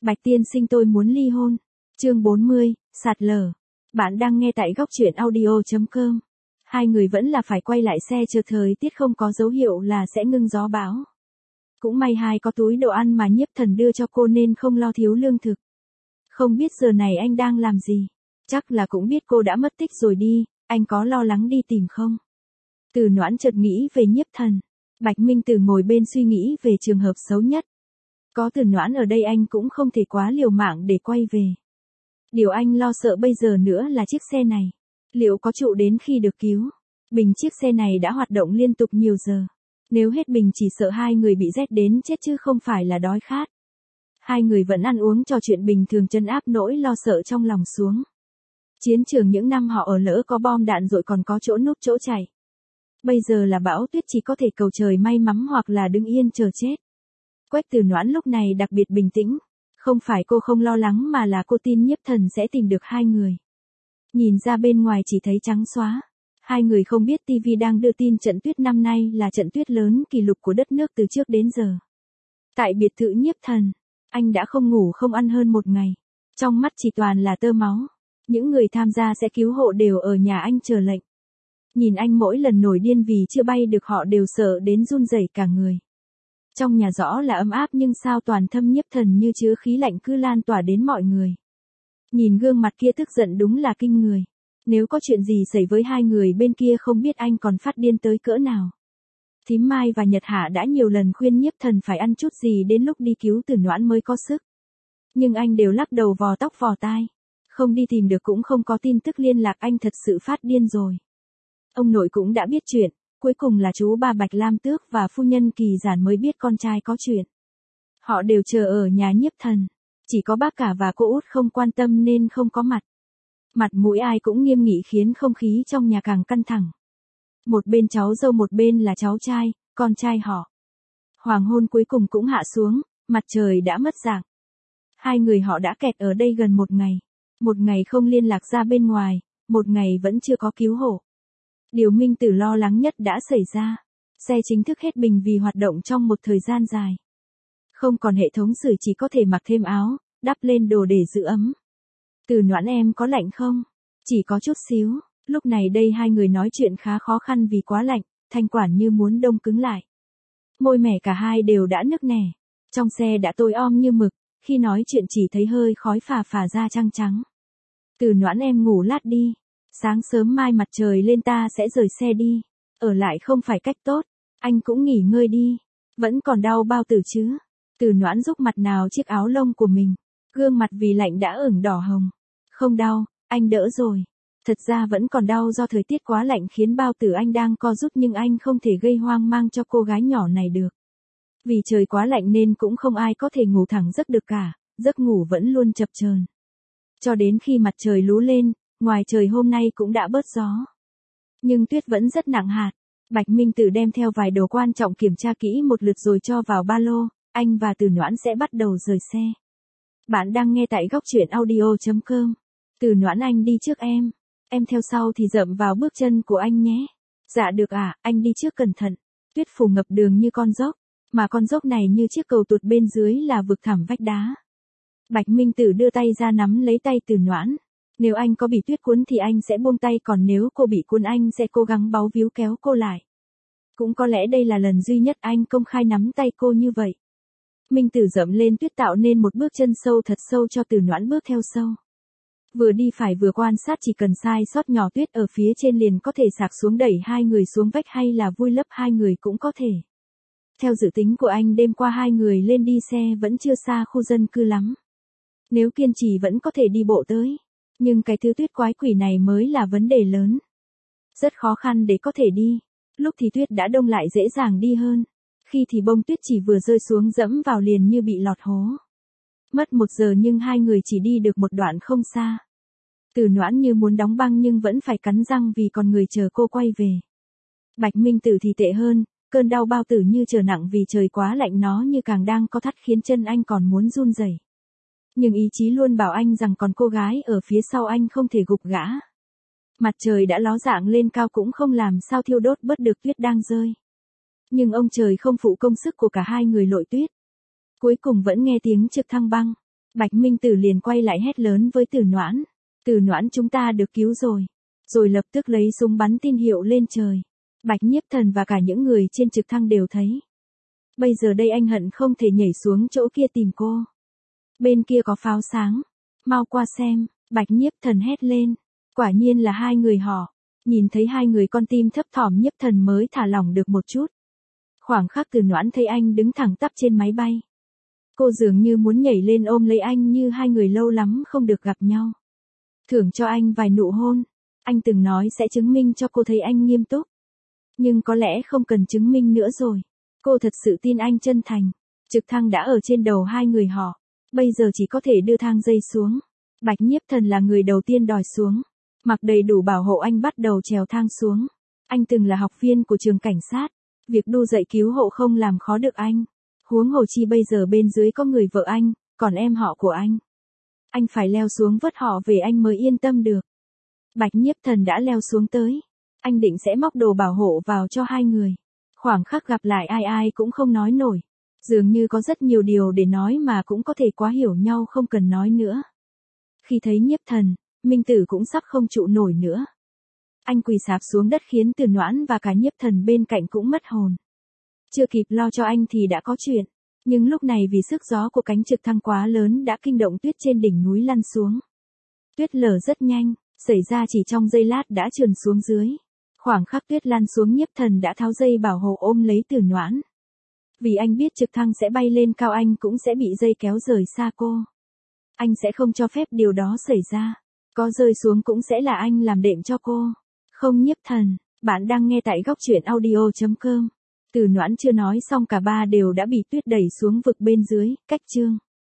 Bạch tiên sinh tôi muốn ly hôn. Chương 40, sạt lở. Bạn đang nghe tại góc truyện audio.com. Hai người vẫn là phải quay lại xe chờ thời tiết không có dấu hiệu là sẽ ngưng gió bão. Cũng may hai có túi đồ ăn mà Nhiếp Thần đưa cho cô nên không lo thiếu lương thực. Không biết giờ này anh đang làm gì. Chắc là cũng biết cô đã mất tích rồi đi, anh có lo lắng đi tìm không? Từ Noãn chợt nghĩ về Nhiếp Thần. Bạch Minh Tử ngồi bên suy nghĩ về trường hợp xấu nhất. Có Từ Noãn ở đây anh cũng không thể quá liều mạng để quay về. Điều anh lo sợ bây giờ nữa là chiếc xe này. Liệu có trụ đến khi được cứu? Bình chiếc xe này đã hoạt động liên tục nhiều giờ. Nếu hết bình chỉ sợ hai người bị rét đến chết chứ không phải là đói khát. Hai người vẫn ăn uống trò chuyện bình thường trấn áp nỗi lo sợ trong lòng xuống. Chiến trường những năm họ ở lỡ có bom đạn rồi còn có chỗ núp chỗ chạy. Bây giờ là bão tuyết chỉ có thể cầu trời may mắn hoặc là đứng yên chờ chết. Quách Từ Noãn lúc này đặc biệt bình tĩnh. Không phải cô không lo lắng mà là cô tin Nhiếp Thần sẽ tìm được hai người. Nhìn ra bên ngoài chỉ thấy trắng xóa. Hai người không biết TV đang đưa tin trận tuyết năm nay là trận tuyết lớn kỷ lục của đất nước từ trước đến giờ. Tại biệt thự Nhiếp Thần, anh đã không ngủ không ăn hơn một ngày. Trong mắt chỉ toàn là tơ máu. Những người tham gia sẽ cứu hộ đều ở nhà anh chờ lệnh. Nhìn anh mỗi lần nổi điên vì chưa bay được họ đều sợ đến run rẩy cả người. Trong nhà rõ là ấm áp nhưng sao toàn thâm Nhiếp Thần như chứa khí lạnh cứ lan tỏa đến mọi người. Nhìn gương mặt kia tức giận đúng là kinh người. Nếu có chuyện gì xảy với hai người bên kia không biết anh còn phát điên tới cỡ nào. Thím Mai và Nhật Hạ đã nhiều lần khuyên Nhiếp Thần phải ăn chút gì đến lúc đi cứu Từ Noãn mới có sức. Nhưng anh đều lắc đầu vò tóc vò tai. Không đi tìm được cũng không có tin tức liên lạc anh thật sự phát điên rồi. Ông nội cũng đã biết chuyện, cuối cùng là chú ba Bạch Lam Tước và phu nhân Kỳ Giản mới biết con trai có chuyện. Họ đều chờ ở nhà Nhiếp Thần. Chỉ có bác cả và cô út không quan tâm nên không có mặt. Mặt mũi ai cũng nghiêm nghị khiến không khí trong nhà càng căng thẳng. Một bên cháu dâu một bên là cháu trai, con trai họ. Hoàng hôn cuối cùng cũng hạ xuống, mặt trời đã mất dạng. Hai người họ đã kẹt ở đây gần một ngày. Một ngày không liên lạc ra bên ngoài, một ngày vẫn chưa có cứu hộ. Điều Minh Tử lo lắng nhất đã xảy ra. Xe chính thức hết bình vì hoạt động trong một thời gian dài. Không còn hệ thống sưởi chỉ có thể mặc thêm áo, đắp lên đồ để giữ ấm. Từ Noãn em có lạnh không? Chỉ có chút xíu. Lúc này đây hai người nói chuyện khá khó khăn vì quá lạnh, thanh quản như muốn đông cứng lại. Môi mẻ cả hai đều đã nức nẻ. Trong xe đã tối om như mực, khi nói chuyện chỉ thấy hơi khói phà phà ra trăng trắng. Từ Noãn em ngủ lát đi. Sáng sớm mai mặt trời lên ta sẽ rời xe đi. Ở lại không phải cách tốt. Anh cũng nghỉ ngơi đi. Vẫn còn đau bao tử chứ? Từ Noãn rúc mặt nào chiếc áo lông của mình. Gương mặt vì lạnh đã ửng đỏ hồng. Không đau, anh đỡ rồi. Thật ra vẫn còn đau do thời tiết quá lạnh khiến bao tử anh đang co rút nhưng anh không thể gây hoang mang cho cô gái nhỏ này được. Vì trời quá lạnh nên cũng không ai có thể ngủ thẳng giấc được cả, giấc ngủ vẫn luôn chập chờn. Cho đến khi mặt trời lú lên, ngoài trời hôm nay cũng đã bớt gió. Nhưng tuyết vẫn rất nặng hạt. Bạch Minh Tử đem theo vài đồ quan trọng kiểm tra kỹ một lượt rồi cho vào ba lô, anh và Từ Noãn sẽ bắt đầu rời xe. Bạn đang nghe tại góc truyện audio.com. Từ Noãn anh đi trước em theo sau thì dậm vào bước chân của anh nhé. Dạ được ạ, anh đi trước cẩn thận. Tuyết phủ ngập đường như con dốc, mà con dốc này như chiếc cầu tuột bên dưới là vực thẳm vách đá. Bạch Minh Tử đưa tay ra nắm lấy tay Từ Noãn. Nếu anh có bị tuyết cuốn thì anh sẽ buông tay còn nếu cô bị cuốn anh sẽ cố gắng báu víu kéo cô lại. Cũng có lẽ đây là lần duy nhất anh công khai nắm tay cô như vậy. Minh Tử dậm lên tuyết tạo nên một bước chân sâu thật sâu cho Từ Noãn bước theo sâu. Vừa đi phải vừa quan sát chỉ cần sai sót nhỏ tuyết ở phía trên liền có thể sạc xuống đẩy hai người xuống vách hay là vùi lấp hai người cũng có thể. Theo dự tính của anh đêm qua hai người lên đi xe vẫn chưa xa khu dân cư lắm. Nếu kiên trì vẫn có thể đi bộ tới. Nhưng cái thứ tuyết quái quỷ này mới là vấn đề lớn. Rất khó khăn để có thể đi. Lúc thì tuyết đã đông lại dễ dàng đi hơn. Khi thì bông tuyết chỉ vừa rơi xuống dẫm vào liền như bị lọt hố. Mất 1 giờ nhưng hai người chỉ đi được một đoạn không xa. Từ Noãn như muốn đóng băng nhưng vẫn phải cắn răng vì còn người chờ cô quay về. Bạch Minh Tử thì tệ hơn, cơn đau bao tử như trở nặng vì trời quá lạnh nó như càng đang co thắt khiến chân anh còn muốn run rẩy. Nhưng ý chí luôn bảo anh rằng còn cô gái ở phía sau anh không thể gục gã. Mặt trời đã ló dạng lên cao cũng không làm sao thiêu đốt bớt được tuyết đang rơi. Nhưng ông trời không phụ công sức của cả hai người lội tuyết. Cuối cùng vẫn nghe tiếng trực thăng băng. Bạch Minh Tử liền quay lại hét lớn với Tử Noãn. Tử Noãn, chúng ta được cứu rồi. Rồi lập tức lấy súng bắn tin hiệu lên trời. Bạch Nhiếp Thần và cả những người trên trực thăng đều thấy. Bây giờ đây anh hận không thể nhảy xuống chỗ kia tìm cô. Bên kia có pháo sáng. Mau qua xem, Bạch Nhiếp Thần hét lên. Quả nhiên là hai người họ. Nhìn thấy hai người con tim thấp thỏm, Nhiếp Thần mới thả lỏng được một chút. Khoảng khắc Tử Noãn thấy anh đứng thẳng tắp trên máy bay. Cô dường như muốn nhảy lên ôm lấy anh, như hai người lâu lắm không được gặp nhau. Thưởng cho anh vài nụ hôn. Anh từng nói sẽ chứng minh cho cô thấy anh nghiêm túc. Nhưng có lẽ không cần chứng minh nữa rồi. Cô thật sự tin anh chân thành. Trực thăng đã ở trên đầu hai người họ. Bây giờ chỉ có thể đưa thang dây xuống. Bạch Nhiếp Thần là người đầu tiên đòi xuống. Mặc đầy đủ bảo hộ, anh bắt đầu trèo thang xuống. Anh từng là học viên của trường cảnh sát. Việc đu dậy cứu hộ không làm khó được anh. Huống hồ chi bây giờ bên dưới có người vợ anh, còn em họ của anh. Anh phải leo xuống vớt họ về anh mới yên tâm được. Bạch Nhiếp Thần đã leo xuống tới. Anh định sẽ móc đồ bảo hộ vào cho hai người. Khoảng khắc gặp lại ai cũng không nói nổi. Dường như có rất nhiều điều để nói mà cũng có thể quá hiểu nhau không cần nói nữa. Khi thấy Nhiếp Thần, Minh Tử cũng sắp không trụ nổi nữa. Anh quỳ sạp xuống đất khiến Tử Noãn và cả Nhiếp Thần bên cạnh cũng mất hồn. Chưa kịp lo cho anh thì đã có chuyện. Nhưng lúc này vì sức gió của cánh trực thăng quá lớn đã kinh động tuyết trên đỉnh núi lăn xuống. Tuyết lở rất nhanh, xảy ra chỉ trong giây lát đã trườn xuống dưới. Khoảng khắc tuyết lăn xuống, Nhiếp Thần đã tháo dây bảo hộ ôm lấy Tử Noãn. Vì anh biết trực thăng sẽ bay lên cao, anh cũng sẽ bị dây kéo rời xa cô. Anh sẽ không cho phép điều đó xảy ra. Có rơi xuống cũng sẽ là anh làm đệm cho cô. Không Nhiếp Thần, bạn đang nghe tại góc truyện audio.com. Tử Noãn chưa nói xong cả ba đều đã bị tuyết đẩy xuống vực bên dưới, cách chương.